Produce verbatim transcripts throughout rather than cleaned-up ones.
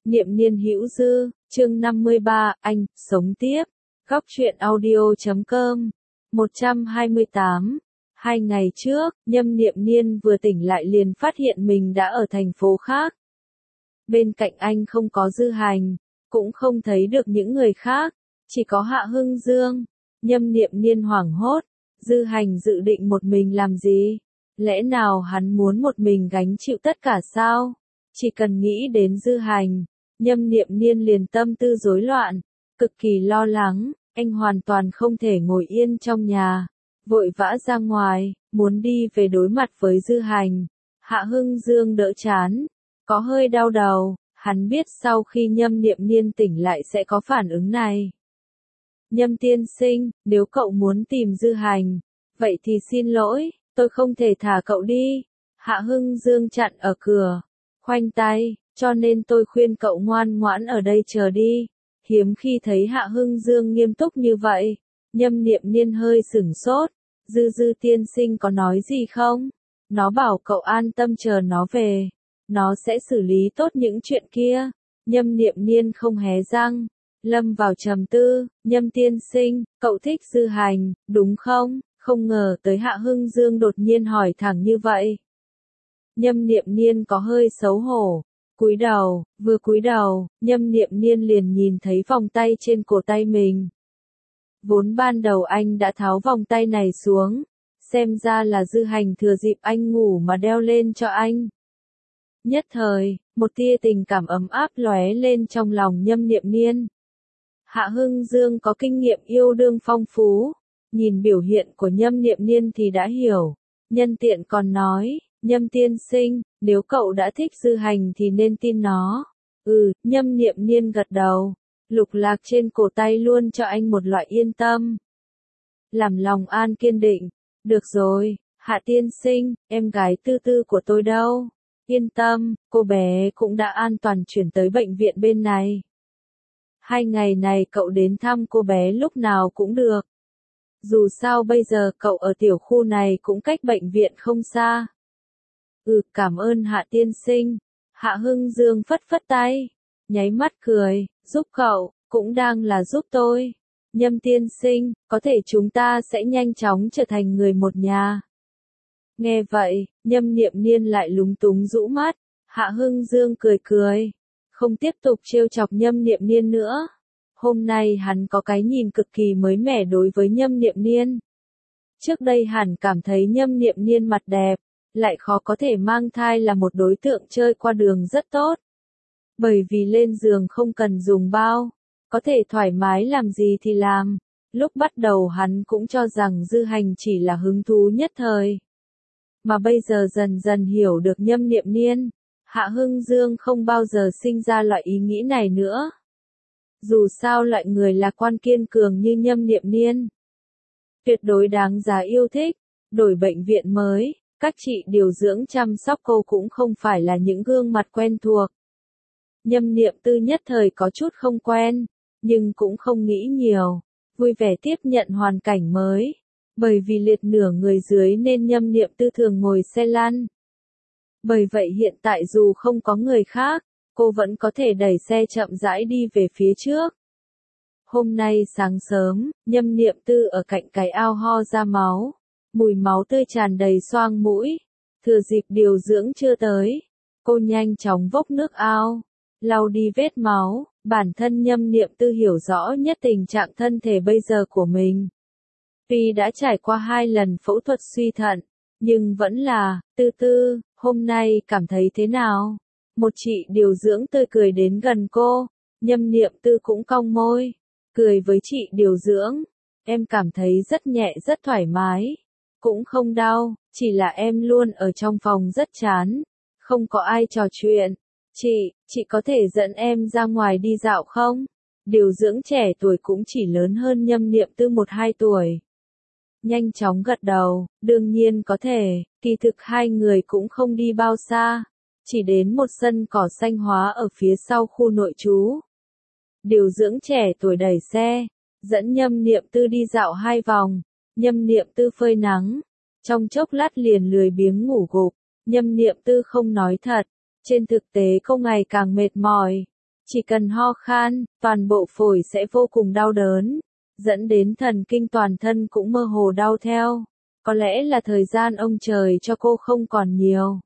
Niệm niên hữu dư, chương năm mươi ba, anh, sống tiếp. Góc truyện audio chấm com. một trăm hai mươi tám. Hai ngày trước, Nhâm Niệm Niên vừa tỉnh lại liền phát hiện mình đã ở thành phố khác. Bên cạnh anh không có Dư Hành, cũng không thấy được những người khác, chỉ có Hạ Hưng Dương. Nhâm Niệm Niên hoảng hốt, Dư Hành dự định một mình làm gì? Lẽ nào hắn muốn một mình gánh chịu tất cả sao? Chỉ cần nghĩ đến Dư Hành, Nhâm Niệm Niên liền tâm tư rối loạn, cực kỳ lo lắng, anh hoàn toàn không thể ngồi yên trong nhà, vội vã ra ngoài, muốn đi về đối mặt với Dư Hành. Hạ Hưng Dương đỡ chán, có hơi đau đầu, hắn biết sau khi Nhâm Niệm Niên tỉnh lại sẽ có phản ứng này. Nhâm tiên sinh, nếu cậu muốn tìm Dư Hành, vậy thì xin lỗi, tôi không thể thả cậu đi. Hạ Hưng Dương chặn ở cửa, khoanh tay, cho nên tôi khuyên cậu ngoan ngoãn ở đây chờ đi. Hiếm khi thấy Hạ Hưng Dương nghiêm túc như vậy, Nhâm Niệm Niên hơi sửng sốt. Dư Dư tiên sinh có nói gì không? Nó bảo cậu an tâm chờ nó về, nó sẽ xử lý tốt những chuyện kia. Nhâm Niệm Niên không hé răng, lâm vào trầm tư. Nhâm tiên sinh, cậu thích Dư Hành, đúng không? Không ngờ tới Hạ Hưng Dương đột nhiên hỏi thẳng như vậy. Nhâm Niệm Niên có hơi xấu hổ, cúi đầu, vừa cúi đầu, Nhâm Niệm Niên liền nhìn thấy vòng tay trên cổ tay mình. Vốn ban đầu anh đã tháo vòng tay này xuống, xem ra là Dư Hành thừa dịp anh ngủ mà đeo lên cho anh. Nhất thời, một tia tình cảm ấm áp lóe lên trong lòng Nhâm Niệm Niên. Hạ Hưng Dương có kinh nghiệm yêu đương phong phú, nhìn biểu hiện của Nhâm Niệm Niên thì đã hiểu, nhân tiện còn nói, Nhâm tiên sinh, nếu cậu đã thích Dư Hành thì nên tin nó. Ừ, Nhâm Niệm Niên gật đầu, lục lạc trên cổ tay luôn cho anh một loại yên tâm. Làm lòng an kiên định, được rồi, Hạ tiên sinh, em gái Tư Tư của tôi đâu? Yên tâm, cô bé cũng đã an toàn chuyển tới bệnh viện bên này. Hai ngày này cậu đến thăm cô bé lúc nào cũng được. Dù sao bây giờ cậu ở tiểu khu này cũng cách bệnh viện không xa. Ừ, cảm ơn Hạ tiên sinh. Hạ Hưng Dương phất phất tay, nháy mắt cười, giúp cậu, cũng đang là giúp tôi. Nhâm tiên sinh, có thể chúng ta sẽ nhanh chóng trở thành người một nhà. Nghe vậy, Nhâm Niệm Niên lại lúng túng rũ mắt. Hạ Hưng Dương cười cười, không tiếp tục trêu chọc Nhâm Niệm Niên nữa. Hôm nay hắn có cái nhìn cực kỳ mới mẻ đối với Nhâm Niệm Niên. Trước đây hẳn cảm thấy Nhâm Niệm Niên mặt đẹp, lại khó có thể mang thai là một đối tượng chơi qua đường rất tốt. Bởi vì lên giường không cần dùng bao, có thể thoải mái làm gì thì làm. Lúc bắt đầu hắn cũng cho rằng Dư Hành chỉ là hứng thú nhất thời. Mà bây giờ dần dần hiểu được Nhâm Niệm Niên, Hạ Hưng Dương không bao giờ sinh ra loại ý nghĩ này nữa. Dù sao loại người lạc quan kiên cường như Nhâm Niệm Niên, tuyệt đối đáng giá yêu thích. Đổi bệnh viện mới, các chị điều dưỡng chăm sóc cô cũng không phải là những gương mặt quen thuộc. Nhâm Niệm Tư nhất thời có chút không quen, nhưng cũng không nghĩ nhiều, vui vẻ tiếp nhận hoàn cảnh mới. Bởi vì liệt nửa người dưới nên Nhâm Niệm Tư thường ngồi xe lăn. Bởi vậy hiện tại dù không có người khác, cô vẫn có thể đẩy xe chậm rãi đi về phía trước. Hôm nay sáng sớm, Nhâm Niệm Tư ở cạnh cái ao ho ra máu. Mùi máu tươi tràn đầy xoang mũi. Thừa dịp điều dưỡng chưa tới, cô nhanh chóng vốc nước ao, lau đi vết máu. Bản thân Nhâm Niệm Tư hiểu rõ nhất tình trạng thân thể bây giờ của mình. Tuy đã trải qua hai lần phẫu thuật suy thận, nhưng vẫn là, Tư Tư, hôm nay cảm thấy thế nào? Một chị điều dưỡng tươi cười đến gần cô, Nhâm Niệm Tư cũng cong môi, cười với chị điều dưỡng. Em cảm thấy rất nhẹ rất thoải mái, cũng không đau, chỉ là em luôn ở trong phòng rất chán, không có ai trò chuyện. Chị, chị có thể dẫn em ra ngoài đi dạo không? Điều dưỡng trẻ tuổi cũng chỉ lớn hơn Nhâm Niệm Tư một hai tuổi. Nhanh chóng gật đầu, đương nhiên có thể, kỳ thực hai người cũng không đi bao xa, chỉ đến một sân cỏ xanh hóa ở phía sau khu nội trú. Điều dưỡng trẻ tuổi đẩy xe, dẫn Nhâm Niệm Tư đi dạo hai vòng. Nhâm Niệm Tư phơi nắng, trong chốc lát liền lười biếng ngủ gục. Nhâm Niệm Tư không nói thật, trên thực tế cô ngày càng mệt mỏi. Chỉ cần ho khan, toàn bộ phổi sẽ vô cùng đau đớn, dẫn đến thần kinh toàn thân cũng mơ hồ đau theo. Có lẽ là thời gian ông trời cho cô không còn nhiều.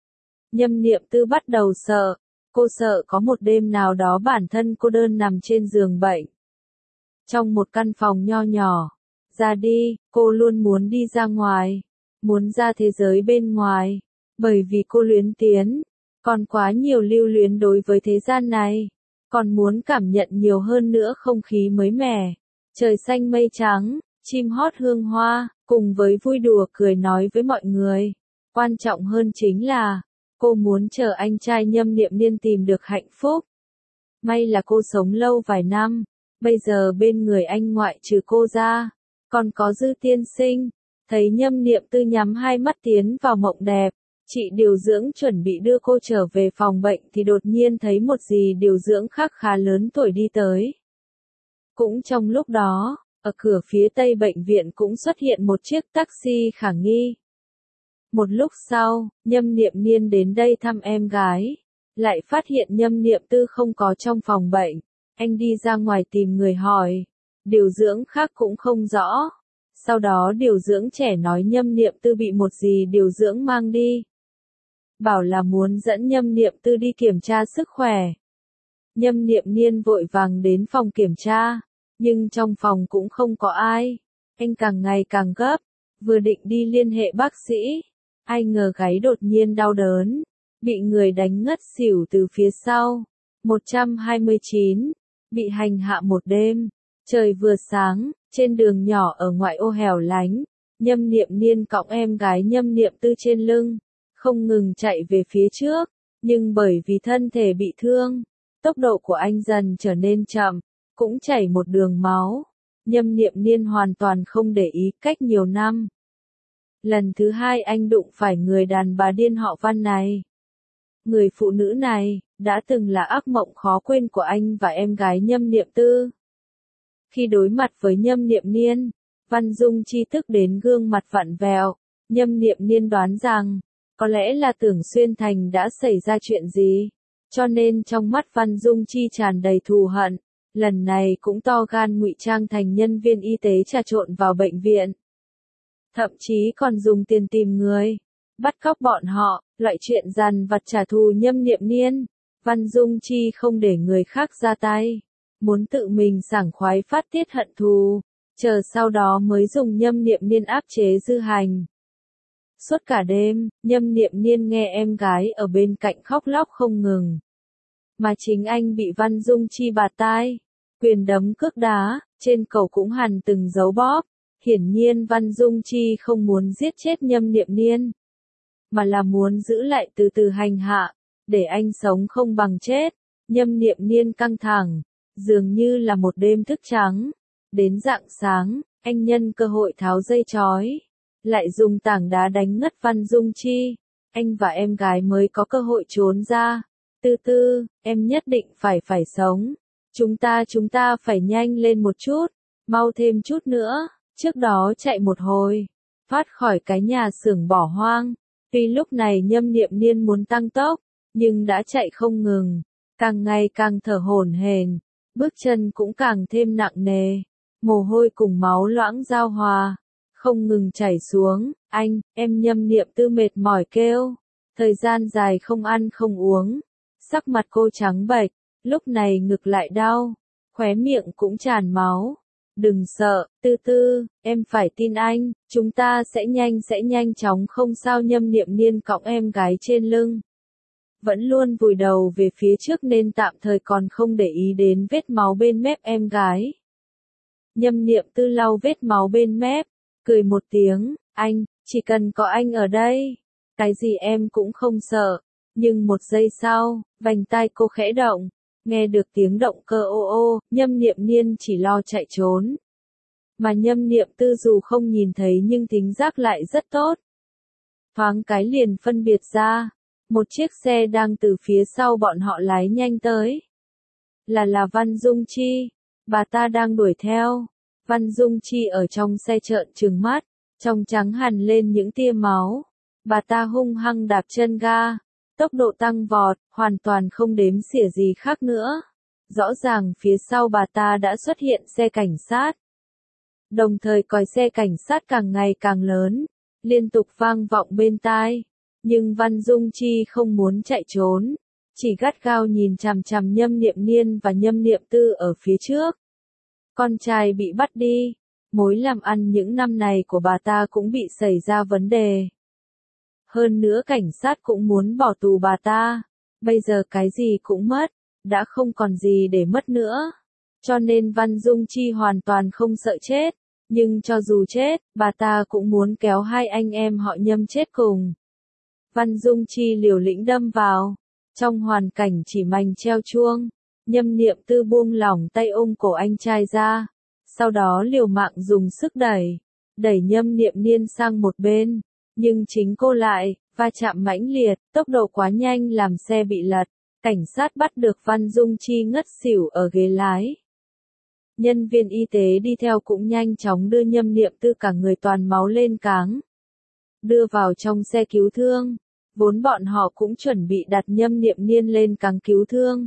Nhâm Niệm Tư bắt đầu sợ, cô sợ có một đêm nào đó bản thân cô đơn nằm trên giường bệnh. Trong một căn phòng nho nhỏ, ra đi, cô luôn muốn đi ra ngoài, muốn ra thế giới bên ngoài, bởi vì cô luyến tiến, còn quá nhiều lưu luyến đối với thế gian này, còn muốn cảm nhận nhiều hơn nữa không khí mới mẻ, trời xanh mây trắng, chim hót hương hoa, cùng với vui đùa cười nói với mọi người. Quan trọng hơn chính là, cô muốn chờ anh trai Nhâm Niệm Niên tìm được hạnh phúc. May là cô sống lâu vài năm, bây giờ bên người anh ngoại trừ cô ra, còn có Dư tiên sinh. Thấy Nhâm Niệm Tư nhắm hai mắt tiến vào mộng đẹp, chị điều dưỡng chuẩn bị đưa cô trở về phòng bệnh thì đột nhiên thấy một dì điều dưỡng khác khá lớn tuổi đi tới. Cũng trong lúc đó, ở cửa phía tây bệnh viện cũng xuất hiện một chiếc taxi khả nghi. Một lúc sau, Nhâm Niệm Niên đến đây thăm em gái, lại phát hiện Nhâm Niệm Tư không có trong phòng bệnh. Anh đi ra ngoài tìm người hỏi, điều dưỡng khác cũng không rõ. Sau đó điều dưỡng trẻ nói Nhâm Niệm Tư bị một dì điều dưỡng mang đi. Bảo là muốn dẫn Nhâm Niệm Tư đi kiểm tra sức khỏe. Nhâm Niệm Niên vội vàng đến phòng kiểm tra, nhưng trong phòng cũng không có ai. Anh càng ngày càng gấp, vừa định đi liên hệ bác sĩ, ai ngờ gáy đột nhiên đau đớn, bị người đánh ngất xỉu từ phía sau. một trăm hai mươi chín, bị hành hạ một đêm. Trời vừa sáng, trên đường nhỏ ở ngoại ô hẻo lánh, Nhâm Niệm Niên cõng em gái Nhâm Niệm Tư trên lưng, không ngừng chạy về phía trước, nhưng bởi vì thân thể bị thương, tốc độ của anh dần trở nên chậm, cũng chảy một đường máu. Nhâm Niệm Niên hoàn toàn không để ý. Cách nhiều năm, lần thứ hai anh đụng phải người đàn bà điên họ Văn này. Người phụ nữ này, đã từng là ác mộng khó quên của anh và em gái Nhâm Niệm Tư. Khi đối mặt với Nhâm Niệm Niên, Văn Dung Chi tức đến gương mặt vặn vẹo. Nhâm Niệm Niên đoán rằng, có lẽ là Tưởng Xuyên Thành đã xảy ra chuyện gì, cho nên trong mắt Văn Dung Chi tràn đầy thù hận. Lần này cũng to gan ngụy trang thành nhân viên y tế trà trộn vào bệnh viện. Thậm chí còn dùng tiền tìm người, bắt cóc bọn họ, loại chuyện dằn vặt trả thù Nhâm Niệm Niên. Văn Dung Chi không để người khác ra tay, muốn tự mình sảng khoái phát tiết hận thù, chờ sau đó mới dùng Nhâm Niệm Niên áp chế Dư Hành. Suốt cả đêm, Nhâm Niệm Niên nghe em gái ở bên cạnh khóc lóc không ngừng. Mà chính anh bị Văn Dung Chi bạt tai, quyền đấm cước đá, trên cổ cũng hằn từng dấu bóp. Hiển nhiên Văn Dung Chi không muốn giết chết Nhâm Niệm Niên, mà là muốn giữ lại từ từ hành hạ, để anh sống không bằng chết. Nhâm Niệm Niên căng thẳng, dường như là một đêm thức trắng. Đến rạng sáng, anh nhân cơ hội tháo dây chói, lại dùng tảng đá đánh ngất Văn Dung Chi. Anh và em gái mới có cơ hội trốn ra. Tư Tư, em nhất định phải phải sống. Chúng ta chúng ta phải nhanh lên một chút, mau thêm chút nữa. Trước đó chạy một hồi, thoát khỏi cái nhà xưởng bỏ hoang. Tuy lúc này Nhâm Niệm Niên muốn tăng tốc, nhưng đã chạy không ngừng, càng ngày càng thở hổn hển, bước chân cũng càng thêm nặng nề, mồ hôi cùng máu loãng giao hòa, không ngừng chảy xuống. Anh, em Nhâm Niệm Tư mệt mỏi kêu, thời gian dài không ăn không uống, sắc mặt cô trắng bệch, lúc này ngực lại đau, khóe miệng cũng tràn máu. Đừng sợ, Tư Tư, em phải tin anh, chúng ta sẽ nhanh sẽ nhanh chóng không sao. Nhâm Niệm Niên cõng em gái trên lưng, vẫn luôn vùi đầu về phía trước nên tạm thời còn không để ý đến vết máu bên mép em gái. Nhâm Niệm Tư lau vết máu bên mép, cười một tiếng, anh, chỉ cần có anh ở đây, cái gì em cũng không sợ. Nhưng một giây sau, vành tai cô khẽ động, nghe được tiếng động cơ ô ô. Nhâm Niệm Niên chỉ lo chạy trốn, mà Nhâm Niệm Tư dù không nhìn thấy nhưng thính giác lại rất tốt. Thoáng cái liền phân biệt ra, một chiếc xe đang từ phía sau bọn họ lái nhanh tới. Là là Văn Dung Chi, bà ta đang đuổi theo. Văn Dung Chi ở trong xe trợn trừng mắt, trong trắng hằn lên những tia máu. Bà ta hung hăng đạp chân ga, tốc độ tăng vọt, hoàn toàn không đếm xỉa gì khác nữa. Rõ ràng phía sau bà ta đã xuất hiện xe cảnh sát. Đồng thời còi xe cảnh sát càng ngày càng lớn, liên tục vang vọng bên tai. Nhưng Văn Dung Chi không muốn chạy trốn, chỉ gắt gao nhìn chằm chằm Nhâm Niệm Niên và Nhâm Niệm Tư ở phía trước. Con trai bị bắt đi, mối làm ăn những năm này của bà ta cũng bị xảy ra vấn đề. Hơn nữa cảnh sát cũng muốn bỏ tù bà ta, bây giờ cái gì cũng mất, đã không còn gì để mất nữa. Cho nên Văn Dung Chi hoàn toàn không sợ chết, nhưng cho dù chết, bà ta cũng muốn kéo hai anh em họ Nhâm chết cùng. Văn Dung Chi liều lĩnh đâm vào, trong hoàn cảnh chỉ mành treo chuông, Nhâm Niệm Tư buông lỏng tay ôm cổ anh trai ra, sau đó liều mạng dùng sức đẩy, đẩy Nhâm Niệm Niên sang một bên, nhưng chính cô lại, va chạm mãnh liệt, tốc độ quá nhanh làm xe bị lật, cảnh sát bắt được Văn Dung Chi ngất xỉu ở ghế lái. Nhân viên y tế đi theo cũng nhanh chóng đưa Nhâm Niệm Tư cả người toàn máu lên cáng, đưa vào trong xe cứu thương. Vốn bọn họ cũng chuẩn bị đặt Nhâm Niệm Niên lên cáng cứu thương.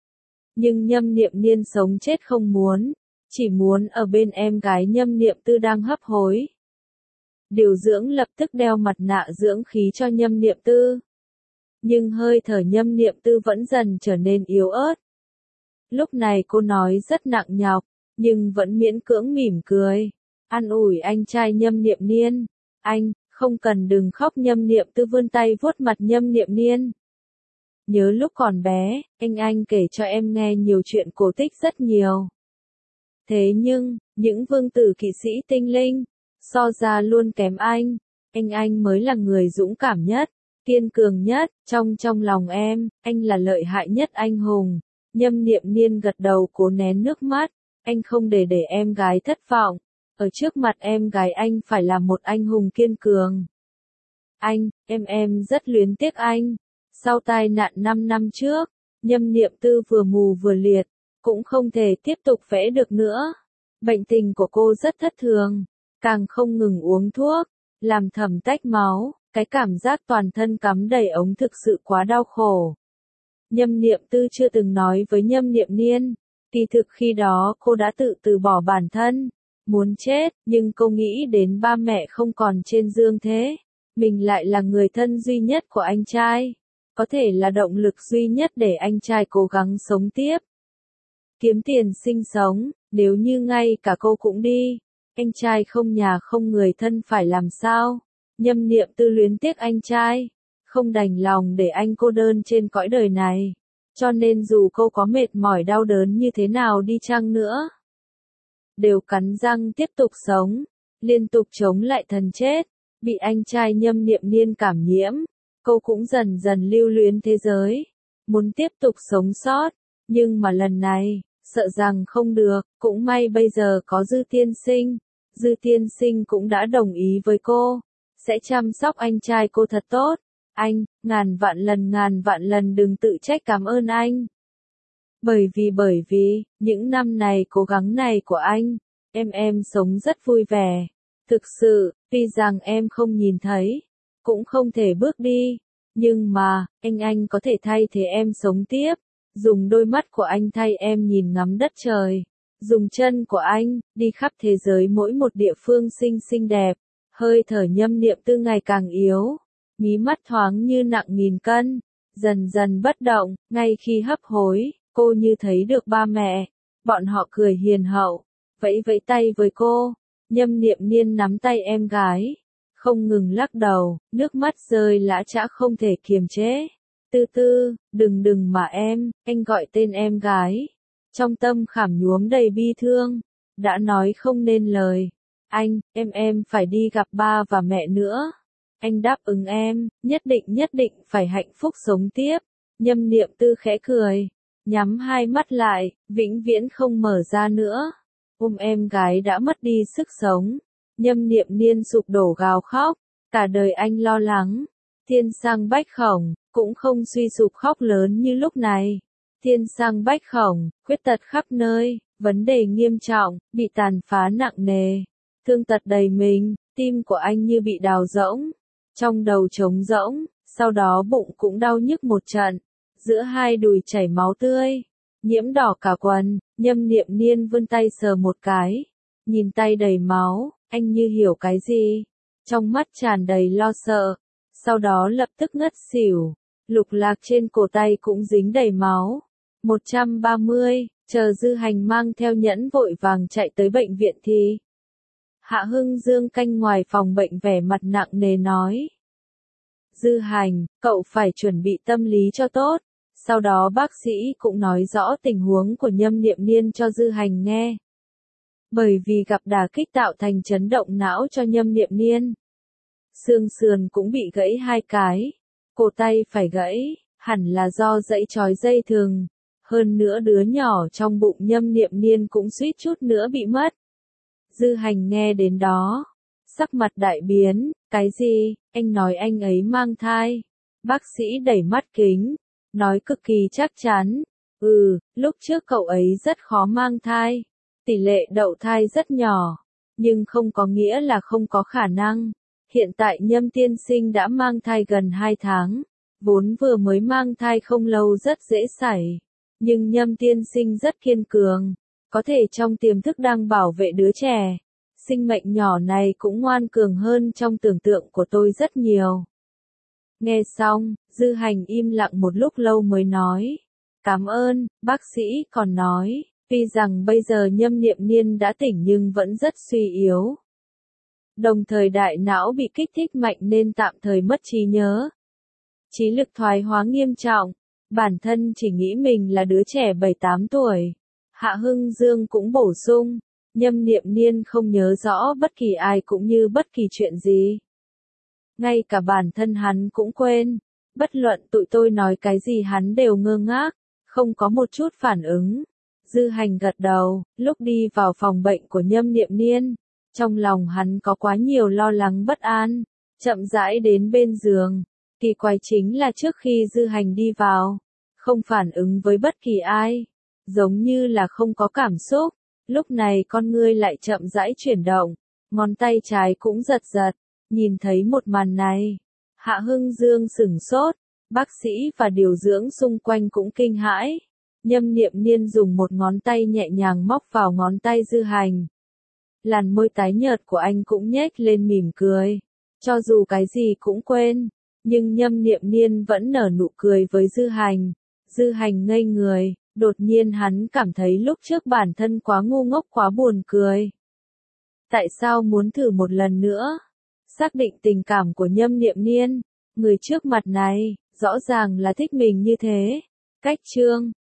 Nhưng Nhâm Niệm Niên sống chết không muốn, chỉ muốn ở bên em gái Nhâm Niệm Tư đang hấp hối. Điều dưỡng lập tức đeo mặt nạ dưỡng khí cho Nhâm Niệm Tư. Nhưng hơi thở Nhâm Niệm Tư vẫn dần trở nên yếu ớt. Lúc này cô nói rất nặng nhọc, nhưng vẫn miễn cưỡng mỉm cười, an ủi anh trai Nhâm Niệm Niên. Anh, không cần đừng khóc. Nhâm Niệm Tư vươn tay vuốt mặt Nhâm Niệm Niên. Nhớ lúc còn bé, anh anh kể cho em nghe nhiều chuyện cổ tích rất nhiều. Thế nhưng, những vương tử kỵ sĩ tinh linh, so ra luôn kém anh. Anh anh mới là người dũng cảm nhất, kiên cường nhất, trong trong lòng em, anh là lợi hại nhất anh hùng. Nhâm Niệm Niên gật đầu cố nén nước mắt, anh không để để em gái thất vọng. Ở trước mặt em gái anh phải là một anh hùng kiên cường. Anh, em em rất luyến tiếc anh. Sau tai nạn năm năm trước, Nhâm Niệm Tư vừa mù vừa liệt, cũng không thể tiếp tục vẽ được nữa. Bệnh tình của cô rất thất thường, càng không ngừng uống thuốc, làm thẩm tách máu, cái cảm giác toàn thân cắm đầy ống thực sự quá đau khổ. Nhâm Niệm Tư chưa từng nói với Nhâm Niệm Niên, kỳ thực khi đó cô đã tự từ bỏ bản thân, muốn chết, nhưng cô nghĩ đến ba mẹ không còn trên dương thế, mình lại là người thân duy nhất của anh trai, có thể là động lực duy nhất để anh trai cố gắng sống tiếp. Kiếm tiền sinh sống, nếu như ngay cả cô cũng đi, anh trai không nhà không người thân phải làm sao? Nhâm Niệm Tư luyến tiếc anh trai, không đành lòng để anh cô đơn trên cõi đời này, cho nên dù cô có mệt mỏi đau đớn như thế nào đi chăng nữa, đều cắn răng tiếp tục sống, liên tục chống lại thần chết. Bị anh trai Nhâm Niệm Niên cảm nhiễm, cô cũng dần dần lưu luyến thế giới, muốn tiếp tục sống sót, nhưng mà lần này, sợ rằng không được. Cũng may bây giờ có Dư tiên sinh, Dư tiên sinh cũng đã đồng ý với cô, sẽ chăm sóc anh trai cô thật tốt. Anh, ngàn vạn lần ngàn vạn lần đừng tự trách cảm ơn anh. Bởi vì bởi vì, những năm này cố gắng này của anh, em em sống rất vui vẻ. Thực sự, tuy rằng em không nhìn thấy, cũng không thể bước đi, nhưng mà, anh anh có thể thay thế em sống tiếp, dùng đôi mắt của anh thay em nhìn ngắm đất trời, dùng chân của anh, đi khắp thế giới mỗi một địa phương xinh xinh đẹp. Hơi thở Nhâm Niệm Tư ngày càng yếu, mí mắt thoáng như nặng nghìn cân, dần dần bất động. Ngay khi hấp hối, cô như thấy được ba mẹ, bọn họ cười hiền hậu, vẫy vẫy tay với cô. Nhâm Niệm Niên nắm tay em gái, không ngừng lắc đầu, nước mắt rơi lã chã không thể kiềm chế. Tư Tư, đừng đừng mà em, anh gọi tên em gái. Trong tâm khảm nhuốm đầy bi thương, đã nói không nên lời. Anh, em em phải đi gặp ba và mẹ nữa. Anh đáp ứng em, nhất định nhất định phải hạnh phúc sống tiếp. Nhâm Niệm Tư khẽ cười, nhắm hai mắt lại, vĩnh viễn không mở ra nữa. Ôm em gái đã mất đi sức sống. Nhâm Niệm Niên sụp đổ gào khóc, cả đời anh lo lắng. Thiên sang bách khổng, cũng không suy sụp khóc lớn như lúc này. Thiên sang bách khổng, khuyết tật khắp nơi, vấn đề nghiêm trọng, bị tàn phá nặng nề. Thương tật đầy mình, tim của anh như bị đào rỗng. Trong đầu trống rỗng, sau đó bụng cũng đau nhức một trận. Giữa hai đùi chảy máu tươi. nhiễm đỏ cả quần, Nhâm Niệm Niên vươn tay sờ một cái, nhìn tay đầy máu, anh như hiểu cái gì, trong mắt tràn đầy lo sợ, sau đó lập tức ngất xỉu, lục lạc trên cổ tay cũng dính đầy máu. một trăm ba mươi, chờ Dư Hành mang theo nhẫn vội vàng chạy tới bệnh viện thì Hạ Hưng Dương canh ngoài phòng bệnh vẻ mặt nặng nề nói. Dư Hành, cậu phải chuẩn bị tâm lý cho tốt. Sau đó bác sĩ cũng nói rõ tình huống của Nhâm Niệm Niên cho Dư Hành nghe. Bởi vì gặp đả kích tạo thành chấn động não cho Nhâm Niệm Niên. Xương sườn cũng bị gãy hai cái, cổ tay phải gãy, hẳn là do dãy trói dây thừng. Hơn nữa đứa nhỏ trong bụng Nhâm Niệm Niên cũng suýt chút nữa bị mất. Dư Hành nghe đến đó, sắc mặt đại biến, cái gì, anh nói anh ấy mang thai. Bác sĩ đẩy mắt kính, nói cực kỳ chắc chắn, ừ, lúc trước cậu ấy rất khó mang thai, tỷ lệ đậu thai rất nhỏ, nhưng không có nghĩa là không có khả năng. Hiện tại Nhâm tiên sinh đã mang thai gần hai tháng, vốn vừa mới mang thai không lâu rất dễ xảy, nhưng Nhâm tiên sinh rất kiên cường, có thể trong tiềm thức đang bảo vệ đứa trẻ. Sinh mệnh nhỏ này cũng ngoan cường hơn trong tưởng tượng của tôi rất nhiều. Nghe xong, Dư Hành im lặng một lúc lâu mới nói. Cảm ơn, bác sĩ còn nói, tuy rằng bây giờ Nhâm Niệm Niên đã tỉnh nhưng vẫn rất suy yếu. Đồng thời đại não bị kích thích mạnh nên tạm thời mất trí nhớ. Trí lực thoái hóa nghiêm trọng, bản thân chỉ nghĩ mình là đứa trẻ bảy tám tuổi. Hạ Hưng Dương cũng bổ sung, Nhâm Niệm Niên không nhớ rõ bất kỳ ai cũng như bất kỳ chuyện gì. Ngay cả bản thân hắn cũng quên, bất luận tụi tôi nói cái gì hắn đều ngơ ngác, không có một chút phản ứng. Dư Hành gật đầu, lúc đi vào phòng bệnh của Nhâm Niệm Niên, trong lòng hắn có quá nhiều lo lắng bất an, chậm rãi đến bên giường. Kỳ quái chính là trước khi Dư Hành đi vào, không phản ứng với bất kỳ ai, giống như là không có cảm xúc. Lúc này con ngươi lại chậm rãi chuyển động, ngón tay trái cũng giật giật, nhìn thấy một màn này. Hạ Hưng Dương sửng sốt, bác sĩ và điều dưỡng xung quanh cũng kinh hãi. Nhâm Niệm Niên dùng một ngón tay nhẹ nhàng móc vào ngón tay Dư Hành. Làn môi tái nhợt của anh cũng nhếch lên mỉm cười. Cho dù cái gì cũng quên, nhưng Nhâm Niệm Niên vẫn nở nụ cười với Dư Hành. Dư Hành ngây người. Đột nhiên hắn cảm thấy lúc trước bản thân quá ngu ngốc quá buồn cười. Tại sao muốn thử một lần nữa? Xác định tình cảm của Nhâm Niệm Niên, người trước mặt này, rõ ràng là thích mình như thế. Cách chương